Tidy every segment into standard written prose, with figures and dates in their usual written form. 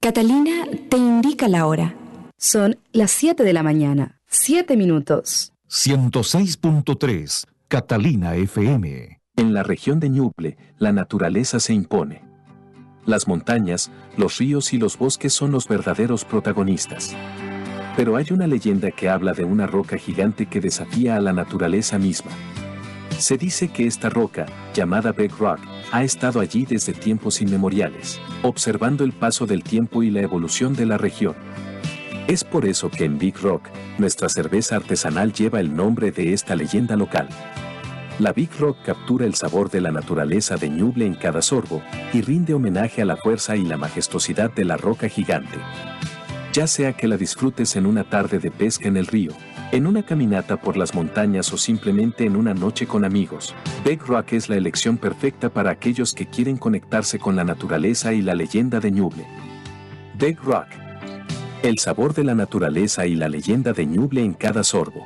Catalina te indica la hora. Son las 7 de la mañana, 7 minutos. 106.3 Catalina FM. En la región de Ñuble, la naturaleza se impone. Las montañas, los ríos y los bosques son los verdaderos protagonistas. Pero hay una leyenda que habla de una roca gigante que desafía a la naturaleza misma. Se dice que esta roca, llamada Big Rock, ha estado allí desde tiempos inmemoriales, observando el paso del tiempo y la evolución de la región. Es por eso que en Big Rock, nuestra cerveza artesanal lleva el nombre de esta leyenda local. La Big Rock captura el sabor de la naturaleza de Ñuble en cada sorbo y rinde homenaje a la fuerza y la majestuosidad de la roca gigante. Ya sea que la disfrutes en una tarde de pesca en el río, en una caminata por las montañas o simplemente en una noche con amigos, Big Rock es la elección perfecta para aquellos que quieren conectarse con la naturaleza y la leyenda de Ñuble. Big Rock. El sabor de la naturaleza y la leyenda de Ñuble en cada sorbo.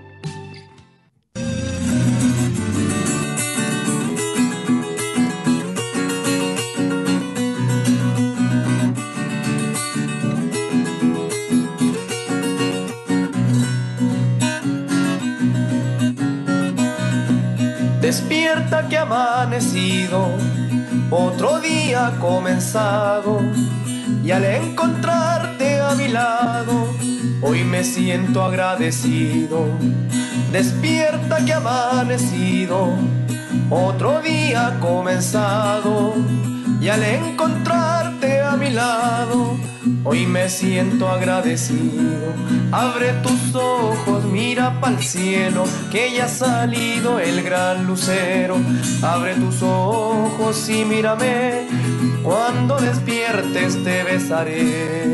Despierta que ha amanecido, otro día ha comenzado, y al encontrarte a mi lado, hoy me siento agradecido. Despierta que ha amanecido, otro día ha comenzado, y al encontrarte a mi lado, hoy me siento agradecido. Abre tus ojos, mira pa'l cielo, que ya ha salido el gran lucero. Abre tus ojos y mírame, cuando despiertes te besaré.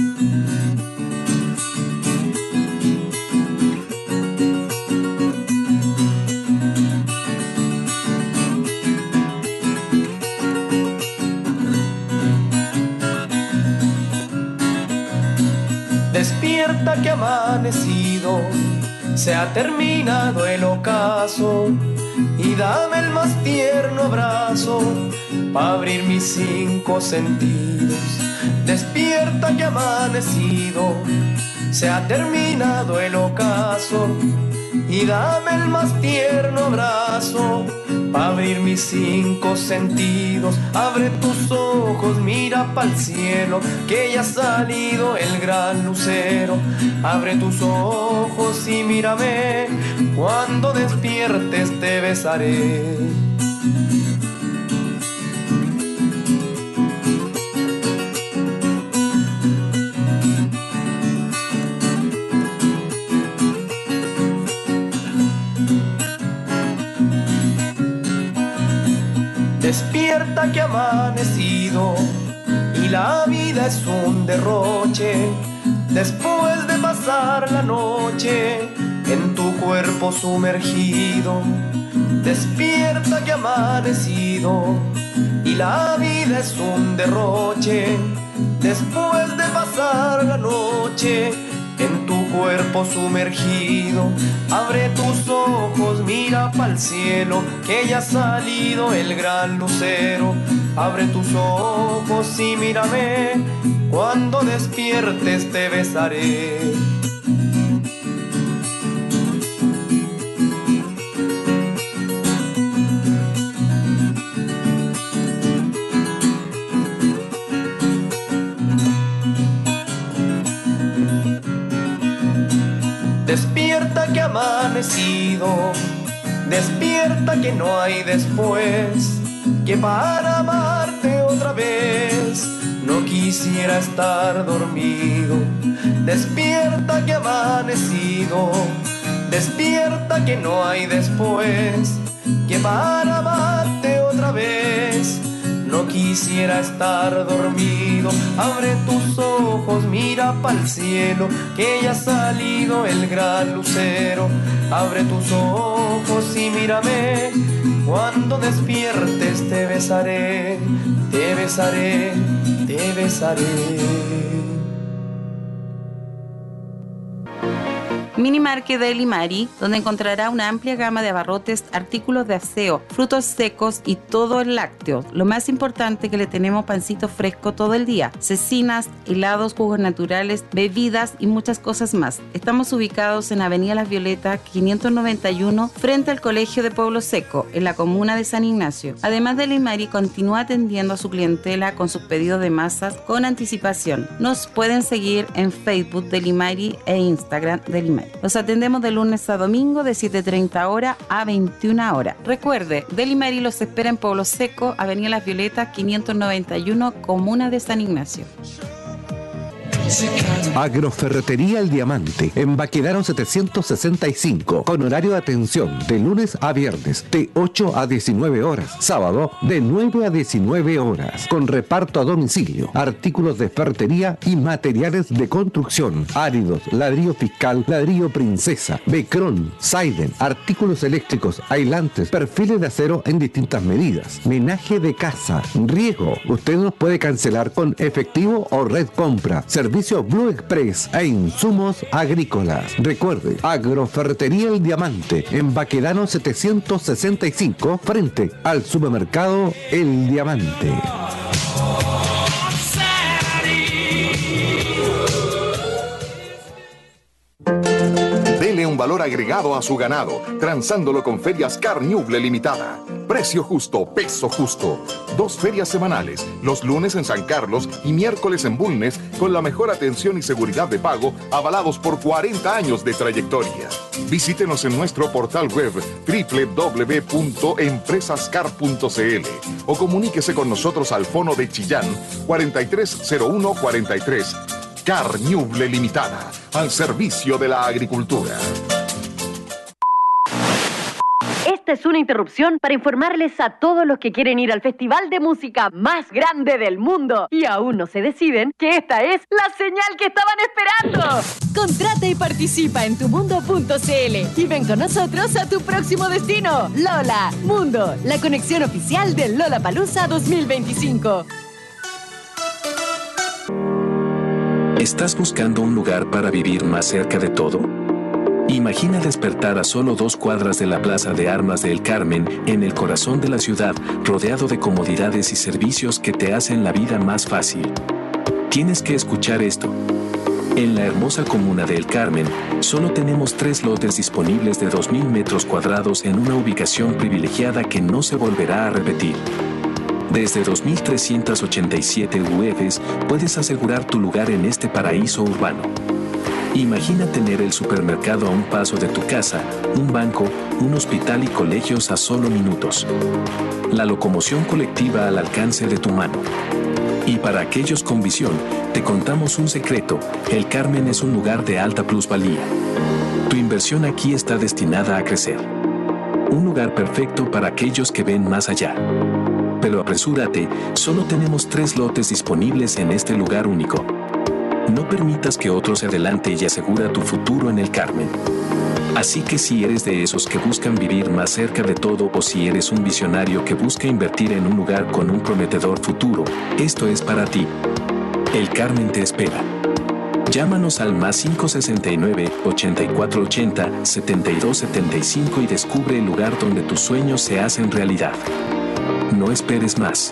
Despierta que ha amanecido, se ha terminado el ocaso, y dame el más tierno abrazo para abrir mis 5 sentidos. Despierta que ha amanecido, se ha terminado el ocaso, y dame el más tierno abrazo para abrir mis 5 sentidos. Abre tus ojos, mira pa'l cielo, que ya ha salido el gran lucero. Abre tus ojos y mírame, cuando despiertes te besaré. Despierta que ha amanecido, y la vida es un derroche, después de pasar la noche en tu cuerpo sumergido. Despierta que ha amanecido, y la vida es un derroche, después de pasar la noche en tu cuerpo sumergido. Abre tus ojos, mira pa'l cielo, que ya ha salido el gran lucero. Abre tus ojos y mírame, cuando despiertes te besaré. Despierta que ha amanecido, despierta que no hay después, que para amarte otra vez no quisiera estar dormido. Despierta que ha amanecido, despierta que no hay después, que para amarte otra vez no quisiera estar dormido. Abre tus ojos, mira pa'l cielo, que ya ha salido el gran lucero. Abre tus ojos y mírame, cuando despiertes te besaré, te besaré, te besaré. Mini Market de Limari, donde encontrará una amplia gama de abarrotes, artículos de aseo, frutos secos y todo el lácteo. Lo más importante que le tenemos pancito fresco todo el día, cecinas, helados, jugos naturales, bebidas y muchas cosas más. Estamos ubicados en Avenida Las Violetas 591 frente al Colegio de Pueblo Seco, en la comuna de San Ignacio. Además de Limari, continúa atendiendo a su clientela con sus pedidos de masas con anticipación. Nos pueden seguir en Facebook de Limari e Instagram de Limari. Los atendemos de lunes a domingo de 7:30 horas a 21 horas. Recuerde, de Limari los espera en Pueblo Seco, Avenida Las Violetas 591, comuna de San Ignacio. Agroferretería El Diamante, en Baquedano 765, con horario de atención de lunes a viernes de 8 a 19 horas, sábado de 9 a 19 horas, con reparto a domicilio, artículos de ferretería y materiales de construcción, áridos, ladrillo fiscal, ladrillo princesa, becrón, Saiden, artículos eléctricos, aislantes, perfiles de acero en distintas medidas, menaje de casa, riego. Usted nos puede cancelar con efectivo o red compra, servicio Blue Express e insumos agrícolas. Recuerde, Agroferretería El Diamante, en Baquedano 765, frente al supermercado El Diamante. Dele un valor agregado a su ganado, transándolo con Ferias Carniuble Limitada. Precio justo, peso justo. 2 ferias semanales, los lunes en San Carlos y miércoles en Bulnes, con la mejor atención y seguridad de pago, avalados por 40 años de trayectoria. Visítenos en nuestro portal web www.empresascar.cl o comuníquese con nosotros al fono de Chillán 430143. Carniuble Limitada, al servicio de la agricultura. Esta es una interrupción para informarles a todos los que quieren ir al festival de música más grande del mundo y aún no se deciden que esta es la señal que estaban esperando. Contrata y participa en tumundo.cl y ven con nosotros a tu próximo destino. Lola Mundo, la conexión oficial del Lollapalooza 2025. ¿Estás buscando un lugar para vivir más cerca de todo? Imagina despertar a solo 2 cuadras de la Plaza de Armas de El Carmen, en el corazón de la ciudad, rodeado de comodidades y servicios que te hacen la vida más fácil. Tienes que escuchar esto. En la hermosa comuna de El Carmen, solo tenemos 3 lotes disponibles de 2.000 metros cuadrados en una ubicación privilegiada que no se volverá a repetir. Desde 2.387 UFs puedes asegurar tu lugar en este paraíso urbano. Imagina tener el supermercado a un paso de tu casa, un banco, un hospital y colegios a solo minutos. La locomoción colectiva al alcance de tu mano. Y para aquellos con visión, te contamos un secreto: El Carmen es un lugar de alta plusvalía. Tu inversión aquí está destinada a crecer. Un lugar perfecto para aquellos que ven más allá. Pero apresúrate, solo tenemos 3 lotes disponibles en este lugar único. No permitas que otro se adelante y asegura tu futuro en El Carmen. Así que si eres de esos que buscan vivir más cerca de todo, o si eres un visionario que busca invertir en un lugar con un prometedor futuro, esto es para ti. El Carmen te espera. Llámanos al más 569-8480-7275 y descubre el lugar donde tus sueños se hacen realidad. No esperes más.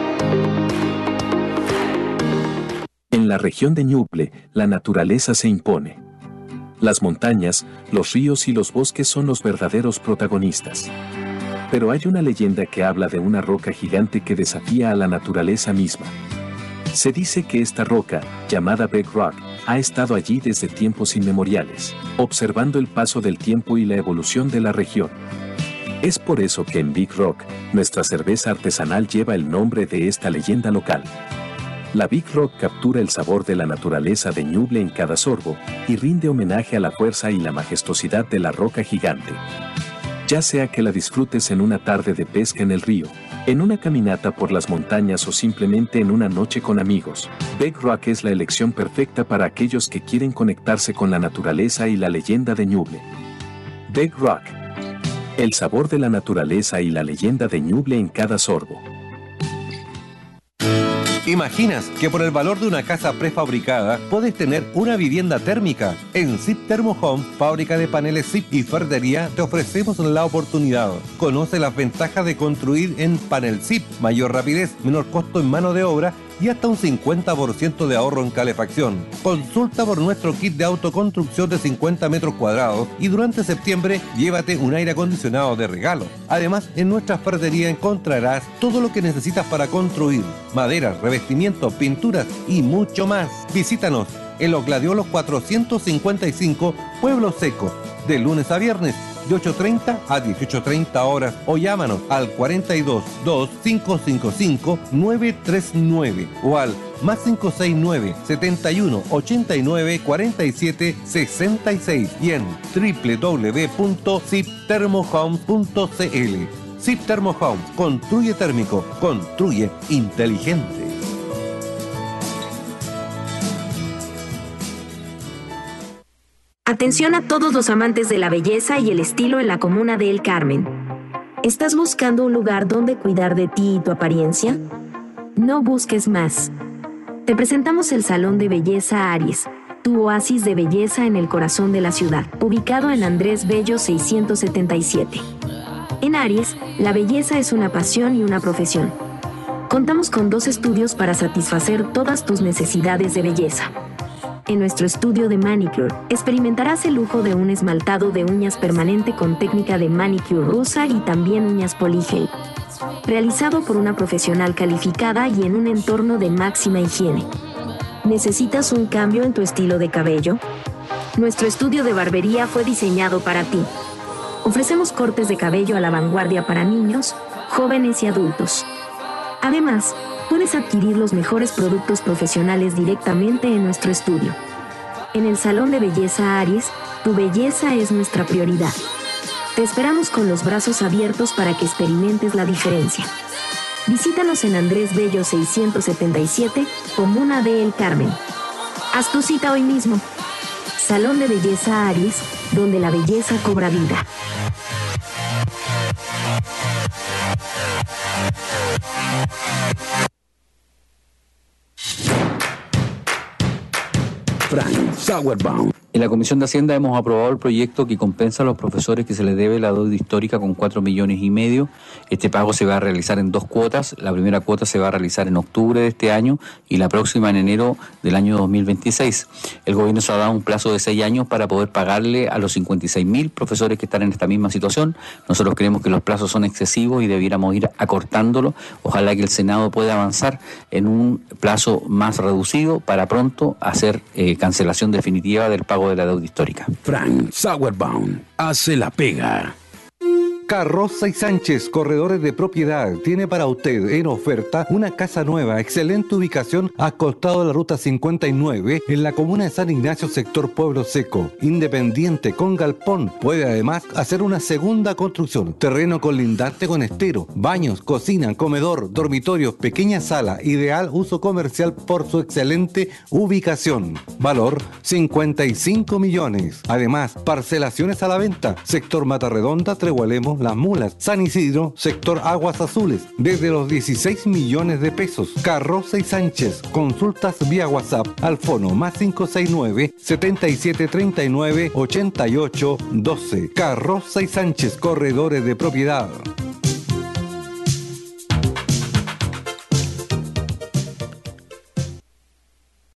En la región de Ñuble, la naturaleza se impone. Las montañas, los ríos y los bosques son los verdaderos protagonistas. Pero hay una leyenda que habla de una roca gigante que desafía a la naturaleza misma. Se dice que esta roca, llamada Big Rock, ha estado allí desde tiempos inmemoriales, observando el paso del tiempo y la evolución de la región. Es por eso que en Big Rock, nuestra cerveza artesanal lleva el nombre de esta leyenda local. La Big Rock captura el sabor de la naturaleza de Ñuble en cada sorbo y rinde homenaje a la fuerza y la majestuosidad de la roca gigante. Ya sea que la disfrutes en una tarde de pesca en el río, en una caminata por las montañas o simplemente en una noche con amigos, Big Rock es la elección perfecta para aquellos que quieren conectarse con la naturaleza y la leyenda de Ñuble. Big Rock. El sabor de la naturaleza y la leyenda de Ñuble en cada sorbo. ¿Imaginas que por el valor de una casa prefabricada puedes tener una vivienda térmica? En Zip Thermo Home, fábrica de paneles Zip y ferretería, te ofrecemos la oportunidad. Conoce las ventajas de construir en panel Zip: mayor rapidez, menor costo en mano de obra y hasta un 50% de ahorro en calefacción. Consulta por nuestro kit de autoconstrucción de 50 metros cuadrados y durante septiembre llévate un aire acondicionado de regalo. Además, en nuestra ferretería encontrarás todo lo que necesitas para construir: madera, revestimientos, pinturas y mucho más. Visítanos en Los Gladiolos 455, Pueblo Seco, de lunes a viernes, de 8:30 a 18:30 horas, o llámanos al 42 2555 939 o al más 569 71 89 47 66 y en www.zipthermohomes.cl. Zip Thermo Homes, construye térmico, construye inteligente. Atención a todos los amantes de la belleza y el estilo en la comuna de El Carmen. ¿Estás buscando un lugar donde cuidar de ti y tu apariencia? No busques más. Te presentamos el Salón de Belleza Aries, tu oasis de belleza en el corazón de la ciudad, ubicado en Andrés Bello 677. En Aries, la belleza es una pasión y una profesión. Contamos con 2 estudios para satisfacer todas tus necesidades de belleza. En nuestro estudio de manicure, experimentarás el lujo de un esmaltado de uñas permanente con técnica de manicure rusa y también uñas polygel, realizado por una profesional calificada y en un entorno de máxima higiene. ¿Necesitas un cambio en tu estilo de cabello? Nuestro estudio de barbería fue diseñado para ti. Ofrecemos cortes de cabello a la vanguardia para niños, jóvenes y adultos. Además, puedes adquirir los mejores productos profesionales directamente en nuestro estudio. En el Salón de Belleza Aries, tu belleza es nuestra prioridad. Te esperamos con los brazos abiertos para que experimentes la diferencia. Visítanos en Andrés Bello 677, comuna de El Carmen. Haz tu cita hoy mismo. Salón de Belleza Aries, donde la belleza cobra vida. Frank Sauerbaum. En la Comisión de Hacienda hemos aprobado el proyecto que compensa a los profesores que se les debe la deuda histórica con 4,5 millones. Este pago se va a realizar en 2 cuotas. La primera cuota se va a realizar en octubre de este año y la próxima en enero del año 2026. El gobierno se ha dado un plazo de 6 años para poder pagarle a los 56.000 profesores que están en esta misma situación. Nosotros creemos que los plazos son excesivos y debiéramos ir acortándolo. Ojalá que el Senado pueda avanzar en un plazo más reducido para pronto hacer cancelación definitiva del pago de la deuda histórica. Frank Sauerbaum hace la pega. Carroza y Sánchez, corredores de propiedad, tiene para usted en oferta una casa nueva, excelente ubicación al costado de la ruta 59 en la comuna de San Ignacio, sector Pueblo Seco. Independiente, con galpón, puede además hacer una segunda construcción. Terreno colindante con estero, baños, cocina, comedor, dormitorios, pequeña sala, ideal uso comercial por su excelente ubicación. Valor 55 millones. Además, parcelaciones a la venta. Sector Mata Redonda, Tregualemos, Las Mulas, San Isidro, sector Aguas Azules, desde los 16 millones de pesos. Carroza y Sánchez, consultas vía WhatsApp al fono más 569 7739 8812. Carroza y Sánchez, corredores de propiedad.